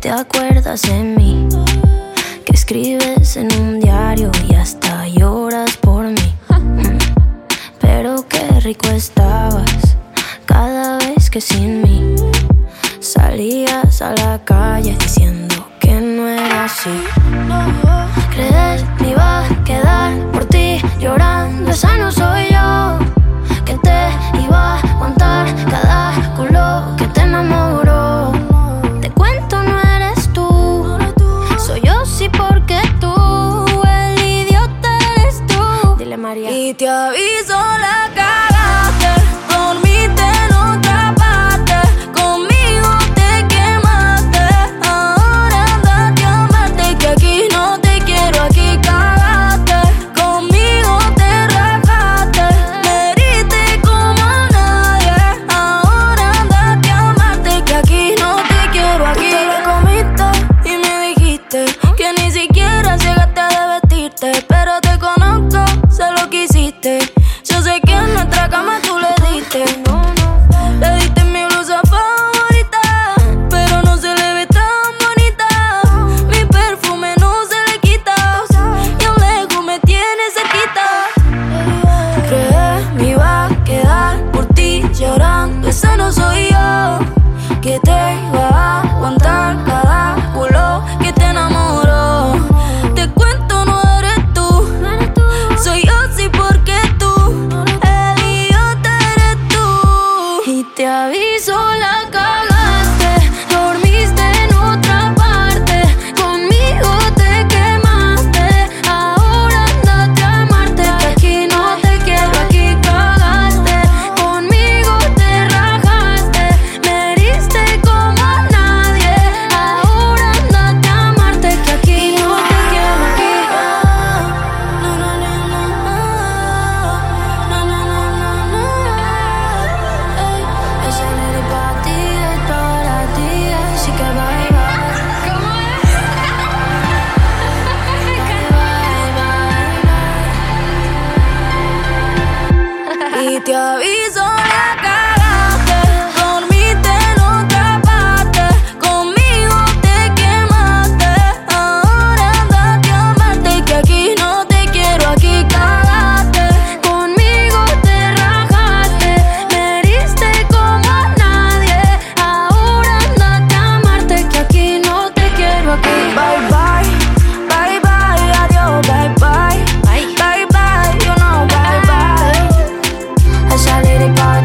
te acuerdas de mí, que escribes en un diario y hasta lloras por mí. Pero qué rico estabas cada vez que sin mí salías a la calle diciendo que no era así. Crees me iba a quedar por ti llorando, esa no soy yo, que te iba a aguantar cada culo que te enamoró. Te cuento, no eres tú, soy yo sí porque tú, el idiota eres tú. Dile María. Y te aviso, la cagaste, dormiste en otra parte, conmigo te quemaste, ahora andate a amarte, que aquí no te quiero, aquí cagaste, conmigo te rajaste, me heriste como a nadie, ahora andate a amarte, que aquí no te quiero, aquí. Tú te lo comiste y me dijiste que ni siquiera llegaste a vestirte, pero te conozco, sé lo que hiciste. Yo sé que en nuestra cama tú le diste. Le diste mi blusa favorita, pero no se le ve tan bonita. Mi perfume no se le quita, y a lejos me tiene cerquita. Crees me iba a quedar por ti llorando, esa no soy yo, que te iba a aguantar cada culo que te enamoró. Te cuento, no eres tú, soy yo sí porque tú, el idiota eres tú. Y te aviso, la cagaste, dormiste en otra parte, conmigo te quemaste, ahora andate a amarte, que aquí no te quiero, aquí cagaste, conmigo te rajaste, me heriste como a nadie, ahora andate a amarte, que aquí no te quiero, aquí. No, no, no, no, no, no, no, no, no. Ey, ese nene pa' ti es para ti, así que bye, bye. ¿Cómo es? Y te aviso, la cagaste, dormiste en otra parte, conmigo te quemaste, ahora andate a amarte, que aquí no te quiero, aquí cagaste, conmigo te rajaste, me heriste como a nadie, ahora andate a amarte, que aquí no te quiero, aquí. Bye bye, bye bye, adiós, bye bye, bye bye, you know, bye bye. Esa lady pa'